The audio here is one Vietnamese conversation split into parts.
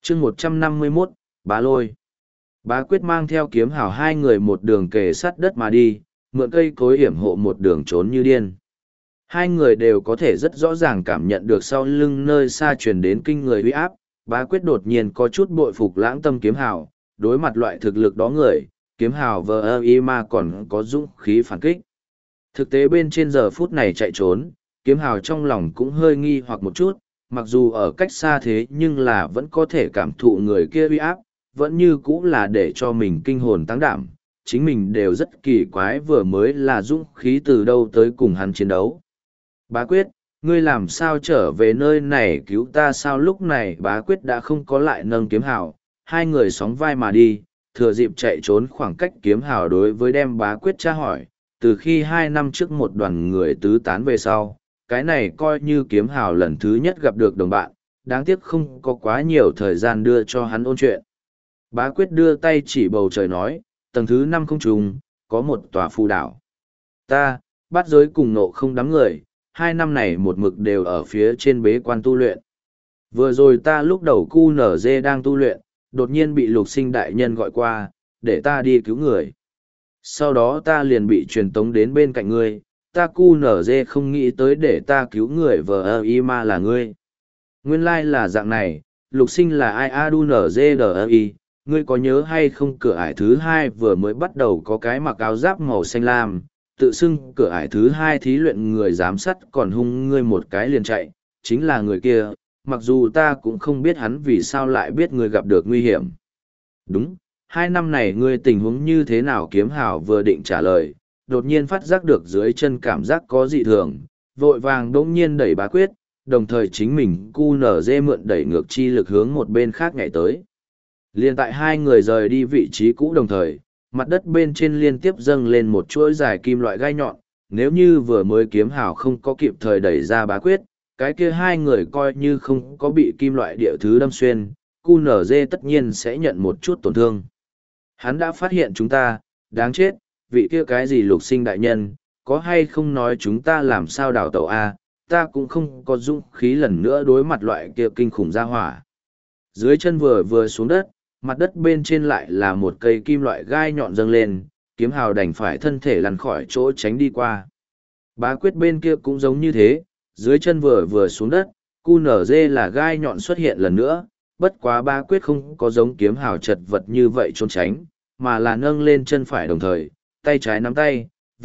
chương 151, Bá Lôi. Bá Quyết mang theo kiếm hào hai người một đường kề sát đất mà đi, mượn cây cối hiểm hộ một đường trốn như điên. Hai người đều có thể rất rõ ràng cảm nhận được sau lưng nơi xa truyền đến kinh người uy áp. Bá Quyết đột nhiên có chút bội phục Lãng Tâm kiếm hào, đối mặt loại thực lực đó người, kiếm hào vờ y ma còn có dũng khí phản kích. Thực tế bên trên giờ phút này chạy trốn, kiếm hào trong lòng cũng hơi nghi hoặc một chút, mặc dù ở cách xa thế nhưng là vẫn có thể cảm thụ người kia uy áp, vẫn như cũ là để cho mình kinh hồn tăng đảm. Chính mình đều rất kỳ quái vừa mới là dũng khí từ đâu tới cùng hắn chiến đấu. Bá Quyết, ngươi làm sao trở về nơi này cứu ta sao lúc này Bá Quyết đã không có lại nâng kiếm hào, hai người sóng vai mà đi, thừa dịp chạy trốn khoảng cách kiếm hào đối với đem Bá Quyết tra hỏi, từ khi 2 năm trước một đoàn người tứ tán về sau, cái này coi như kiếm hào lần thứ nhất gặp được đồng bạn, đáng tiếc không có quá nhiều thời gian đưa cho hắn ôn chuyện. Bá Quyết đưa tay chỉ bầu trời nói, tầng thứ 5 không trùng, có một tòa phù đảo. Ta, Bát Giới cùng Nộ Không đám người, 2 năm này một mực đều ở phía trên bế quan tu luyện. Vừa rồi ta lúc đầu QNZ đang tu luyện, đột nhiên bị Lục Sinh đại nhân gọi qua, để ta đi cứu người. Sau đó ta liền bị truyền tống đến bên cạnh ngươi, ta QNZ không nghĩ tới để ta cứu người vờ y ma là ngươi. Nguyên lai là dạng này, Lục Sinh là ai ADUNZDI, ngươi có nhớ hay không cửa ải thứ 2 vừa mới bắt đầu có cái mặc áo giáp màu xanh lam, tự xưng cửa ải thứ 2 thí luyện người giám sát còn hung ngươi một cái liền chạy, chính là người kia, mặc dù ta cũng không biết hắn vì sao lại biết ngươi gặp được nguy hiểm. Đúng, 2 năm này ngươi tình huống như thế nào kiếm hào vừa định trả lời, đột nhiên phát giác được dưới chân cảm giác có dị thường, vội vàng đỗng nhiên đẩy Bá Quyết, đồng thời chính mình QNZ mượn đẩy ngược chi lực hướng một bên khác nhảy tới. Liên tại hai người rời đi vị trí cũ đồng thời, mặt đất bên trên liên tiếp dâng lên một chuỗi dài kim loại gai nhọn, nếu như vừa mới kiếm hào không có kịp thời đẩy ra Bá Quyết, cái kia hai người coi như không có bị kim loại địa thứ đâm xuyên, QNZ tất nhiên sẽ nhận một chút tổn thương. Hắn đã phát hiện chúng ta, đáng chết, vị kia cái gì Lục Sinh đại nhân, có hay không nói chúng ta làm sao đào tẩu A, ta cũng không có dũng khí lần nữa đối mặt loại kia kinh khủng ra hỏa. Dưới chân vừa xuống đất, mặt đất bên trên lại là một cây kim loại gai nhọn dâng lên, kiếm hào đành phải thân thể lăn khỏi chỗ tránh đi qua. Bá Quyết bên kia cũng giống như thế, dưới chân vừa xuống đất, QNZ là gai nhọn xuất hiện lần nữa, bất quá Bá Quyết không có giống kiếm hào chật vật như vậy trốn tránh, mà là nâng lên chân phải đồng thời, tay trái nắm tay,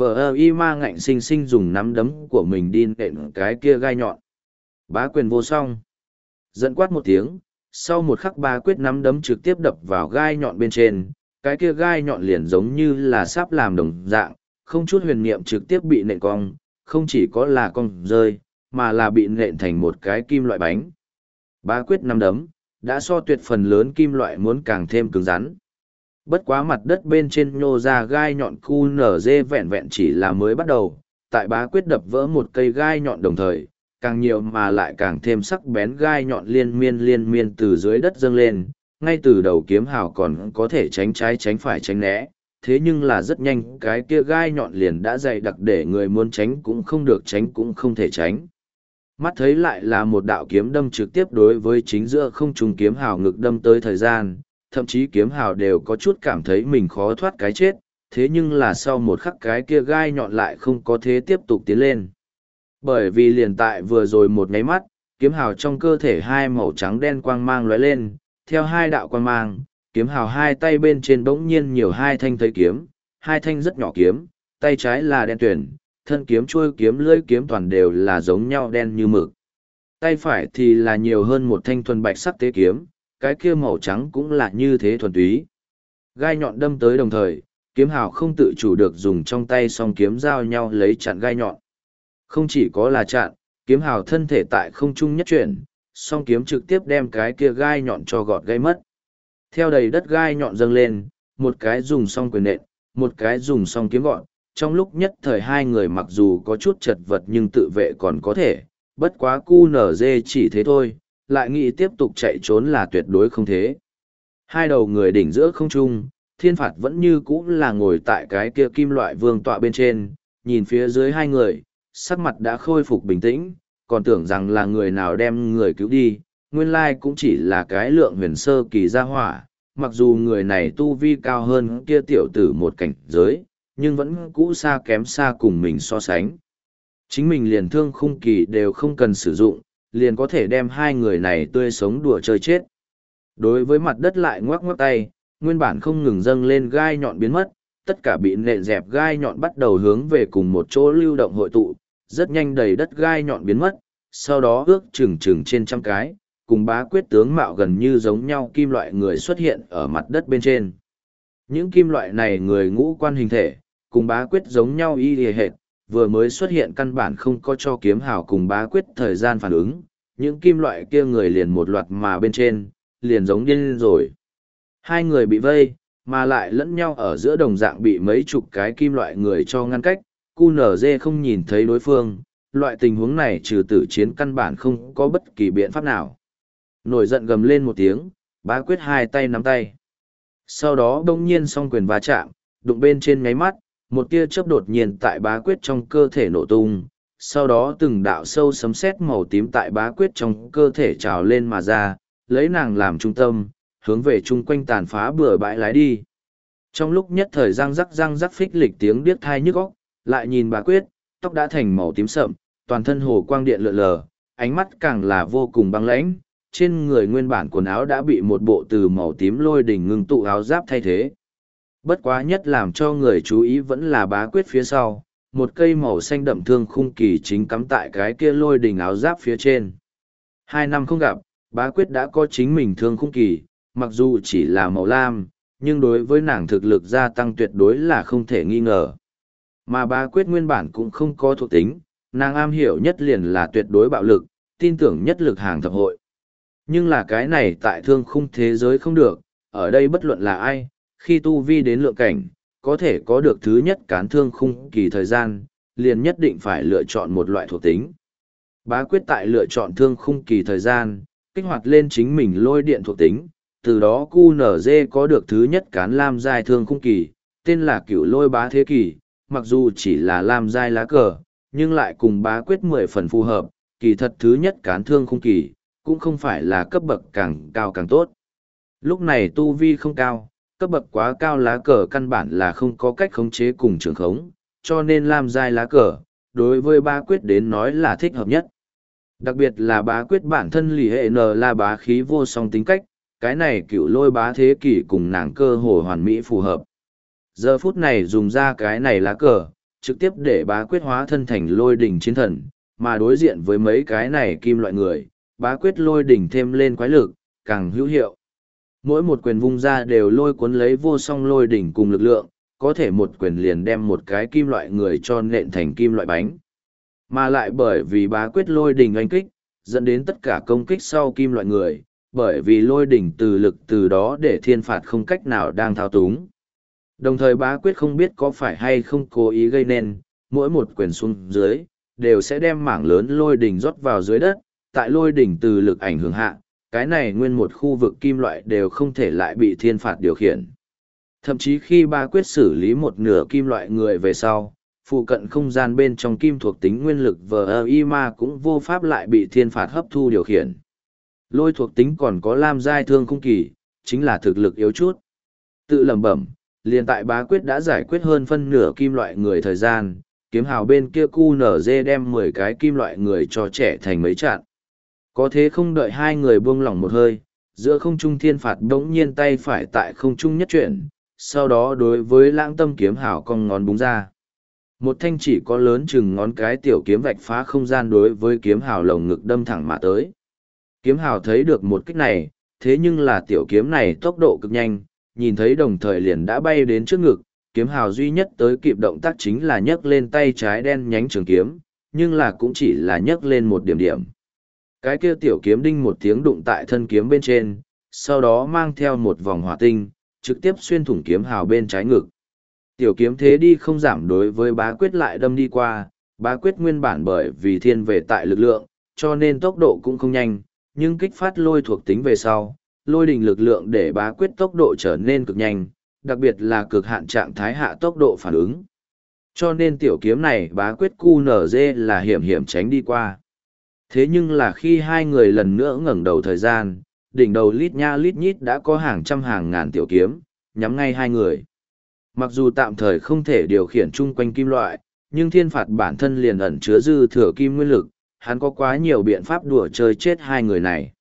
y ma ngạnh sinh sinh dùng nắm đấm của mình đi nện cái kia gai nhọn. Bá Quyền vô song. Giận quát một tiếng, sau một khắc Bá Quyết nắm đấm trực tiếp đập vào gai nhọn bên trên, cái kia gai nhọn liền giống như là sáp làm đồng dạng, không chút huyền niệm trực tiếp bị nện cong, không chỉ có là cong rơi, mà là bị nện thành một cái kim loại bánh. Bá Quyết nắm đấm, đã so tuyệt phần lớn kim loại muốn càng thêm cứng rắn. Bất quá mặt đất bên trên nhô ra gai nhọn QNZ vẹn vẹn chỉ là mới bắt đầu, tại Bá Quyết đập vỡ một cây gai nhọn đồng thời, càng nhiều mà lại càng thêm sắc bén gai nhọn liên miên từ dưới đất dâng lên, ngay từ đầu kiếm hào còn có thể tránh trái tránh phải tránh né, thế nhưng là rất nhanh cái kia gai nhọn liền đã dày đặc để người muốn tránh cũng không được tránh cũng không thể tránh. Mắt thấy lại là một đạo kiếm đâm trực tiếp đối với chính giữa không trung kiếm hào ngực đâm tới thời gian, thậm chí kiếm hào đều có chút cảm thấy mình khó thoát cái chết, thế nhưng là sau một khắc cái kia gai nhọn lại không có thế tiếp tục tiến lên. Bởi vì liền tại vừa rồi một nháy mắt, kiếm hào trong cơ thể hai màu trắng đen quang mang lóe lên, theo hai đạo quang mang, kiếm hào hai tay bên trên bỗng nhiên nhiều hai thanh thấy kiếm, hai thanh rất nhỏ kiếm, tay trái là đen tuyển, thân kiếm chuôi kiếm lưỡi kiếm toàn đều là giống nhau đen như mực. Tay phải thì là nhiều hơn một thanh thuần bạch sắc tế kiếm, cái kia màu trắng cũng là như thế thuần túy. Gai nhọn đâm tới đồng thời, kiếm hào không tự chủ được dùng trong tay song kiếm giao nhau lấy chặn gai nhọn. Không chỉ có là chặn, kiếm hào thân thể tại không trung nhất chuyển, song kiếm trực tiếp đem cái kia gai nhọn cho gọt gây mất. Theo đầy đất gai nhọn dâng lên, một cái dùng song quyền nện, một cái dùng song kiếm gọn. Trong lúc nhất thời hai người mặc dù có chút chật vật nhưng tự vệ còn có thể, bất quá QNZ chỉ thế thôi, lại nghĩ tiếp tục chạy trốn là tuyệt đối không thế. Hai đầu người đỉnh giữa không trung, thiên phạt vẫn như cũ là ngồi tại cái kia kim loại vương tọa bên trên, nhìn phía dưới hai người, sắc mặt đã khôi phục bình tĩnh, còn tưởng rằng là người nào đem người cứu đi, nguyên lai cũng chỉ là cái lượng huyền sơ kỳ gia hỏa, mặc dù người này tu vi cao hơn kia tiểu tử một cảnh giới, nhưng vẫn cũ xa kém xa cùng mình so sánh. Chính mình liền thương khung kỳ đều không cần sử dụng, liền có thể đem hai người này tươi sống đùa chơi chết. Đối với mặt đất lại ngoắc ngoắc tay, nguyên bản không ngừng dâng lên gai nhọn biến mất, tất cả bị nện dẹp gai nhọn bắt đầu hướng về cùng một chỗ lưu động hội tụ, rất nhanh đầy đất gai nhọn biến mất, sau đó ước chừng trên trăm cái, cùng Bá Quyết tướng mạo gần như giống nhau kim loại người xuất hiện ở mặt đất bên trên. Những kim loại này người ngũ quan hình thể, cùng Bá Quyết giống nhau y hệt, vừa mới xuất hiện căn bản không có cho Kiếm Hào cùng Bá Quyết thời gian phản ứng, những kim loại kia người liền một loạt mà bên trên, liền giống điên rồi. Hai người bị vây, mà lại lẫn nhau ở giữa đồng dạng bị mấy chục cái kim loại người cho ngăn cách, QNZ không nhìn thấy đối phương, loại tình huống này trừ tử chiến căn bản không có bất kỳ biện pháp nào. Nổi giận gầm lên một tiếng, Bá Quyết hai tay nắm tay. Sau đó bỗng nhiên song quyền va chạm, đụng bên trên ngáy mắt, một tia chớp đột nhiên tại Bá Quyết trong cơ thể nổ tung, sau đó từng đạo sâu sấm sét màu tím tại Bá Quyết trong cơ thể trào lên mà ra, lấy nàng làm trung tâm, hướng về chung quanh tàn phá bừa bãi lái đi. Trong lúc nhất thời răng rắc phích lịch tiếng điếc thai nhức óc, lại nhìn Bá Quyết, tóc đã thành màu tím sậm, toàn thân hồ quang điện lượn lờ, ánh mắt càng là vô cùng băng lãnh, trên người nguyên bản quần áo đã bị một bộ từ màu tím lôi đỉnh ngưng tụ áo giáp thay thế. Bất quá nhất làm cho người chú ý vẫn là Bá Quyết phía sau, một cây màu xanh đậm thương khung kỳ chính cắm tại cái kia lôi đỉnh áo giáp phía trên. 2 năm không gặp, Bá Quyết đã có chính mình thương khung kỳ, mặc dù chỉ là màu lam, nhưng đối với nàng thực lực gia tăng tuyệt đối là không thể nghi ngờ. Mà Bá Quyết nguyên bản cũng không có thuộc tính, nàng am hiểu nhất liền là tuyệt đối bạo lực, tin tưởng nhất lực hàng thập hội. Nhưng là cái này tại thương khung thế giới không được, ở đây bất luận là ai, khi tu vi đến lượng cảnh, có thể có được thứ nhất cán thương khung kỳ thời gian, liền nhất định phải lựa chọn một loại thuộc tính. Bá Quyết tại lựa chọn thương khung kỳ thời gian, kích hoạt lên chính mình lôi điện thuộc tính, từ đó QNZ có được thứ nhất cán lam giai thương khung kỳ, tên là Cửu Lôi Bá Thế Kỳ, mặc dù chỉ là lam giai lá cờ, nhưng lại cùng Bá Quyết 10 phần phù hợp, kỳ thật thứ nhất cán thương khung kỳ, cũng không phải là cấp bậc càng cao càng tốt. Lúc này tu vi không cao, cấp bậc quá cao lá cờ căn bản là không có cách khống chế cùng trường khống, cho nên lam giai lá cờ, đối với Bá Quyết đến nói là thích hợp nhất. Đặc biệt là Bá Quyết bản thân lì hệ N là bá khí vô song tính cách, cái này Cửu Lôi Bá Thế Kỷ cùng nàng cơ hồ hoàn mỹ phù hợp. Giờ phút này dùng ra cái này lá cờ, trực tiếp để Bá Quyết hóa thân thành lôi đỉnh chiến thần, mà đối diện với mấy cái này kim loại người, Bá Quyết lôi đỉnh thêm lên quái lực, càng hữu hiệu. Mỗi một quyền vung ra đều lôi cuốn lấy vô song lôi đỉnh cùng lực lượng, có thể một quyền liền đem một cái kim loại người cho nện thành kim loại bánh. Mà lại bởi vì Bá Quyết lôi đỉnh oanh kích, dẫn đến tất cả công kích sau kim loại người, bởi vì lôi đỉnh từ lực từ đó để thiên phạt không cách nào đang thao túng. Đồng thời Bá Quyết không biết có phải hay không cố ý gây nên, mỗi một quyền xuống dưới, đều sẽ đem mảng lớn lôi đỉnh rót vào dưới đất, tại lôi đỉnh từ lực ảnh hưởng hạ, cái này nguyên một khu vực kim loại đều không thể lại bị thiên phạt điều khiển. Thậm chí khi Bá Quyết xử lý một nửa kim loại người về sau, phụ cận không gian bên trong kim thuộc tính nguyên lực VIMA cũng vô pháp lại bị thiên phạt hấp thu điều khiển. Lôi thuộc tính còn có lam giai thương khung kỳ, chính là thực lực yếu chút. Tự lẩm bẩm, liền tại Bá Quyết đã giải quyết hơn phân nửa kim loại người thời gian, Kiếm Hào bên kia QNZ đem 10 cái kim loại người cho trẻ thành mấy trận. Có thế không đợi hai người buông lỏng một hơi, giữa không trung thiên phạt đống nhiên tay phải tại không trung nhất chuyển, sau đó đối với Lãng Tâm Kiếm Hào cong ngón búng ra. Một thanh chỉ có lớn chừng ngón cái tiểu kiếm vạch phá không gian đối với Kiếm Hào lồng ngực đâm thẳng mà tới. Kiếm Hào thấy được một kích này, thế nhưng là tiểu kiếm này tốc độ cực nhanh, nhìn thấy đồng thời liền đã bay đến trước ngực, Kiếm Hào duy nhất tới kịp động tác chính là nhấc lên tay trái đen nhánh trường kiếm, nhưng là cũng chỉ là nhấc lên một điểm điểm. Cái kia tiểu kiếm đinh một tiếng đụng tại thân kiếm bên trên, sau đó mang theo một vòng hỏa tinh, trực tiếp xuyên thủng Kiếm Hào bên trái ngực. Tiểu kiếm thế đi không giảm đối với Bá Quyết lại đâm đi qua, Bá Quyết nguyên bản bởi vì thiên về tại lực lượng, cho nên tốc độ cũng không nhanh, nhưng kích phát lôi thuộc tính về sau, lôi đình lực lượng để Bá Quyết tốc độ trở nên cực nhanh, đặc biệt là cực hạn trạng thái hạ tốc độ phản ứng. Cho nên tiểu kiếm này Bá Quyết QNZ là hiểm hiểm tránh đi qua. Thế nhưng là khi hai người lần nữa ngẩng đầu thời gian, đỉnh đầu lít nha lít nhít đã có hàng trăm hàng ngàn tiểu kiếm, nhắm ngay hai người. Mặc dù tạm thời không thể điều khiển chung quanh kim loại, nhưng thiên phạt bản thân liền ẩn chứa dư thừa kim nguyên lực, hắn có quá nhiều biện pháp đùa chơi chết hai người này.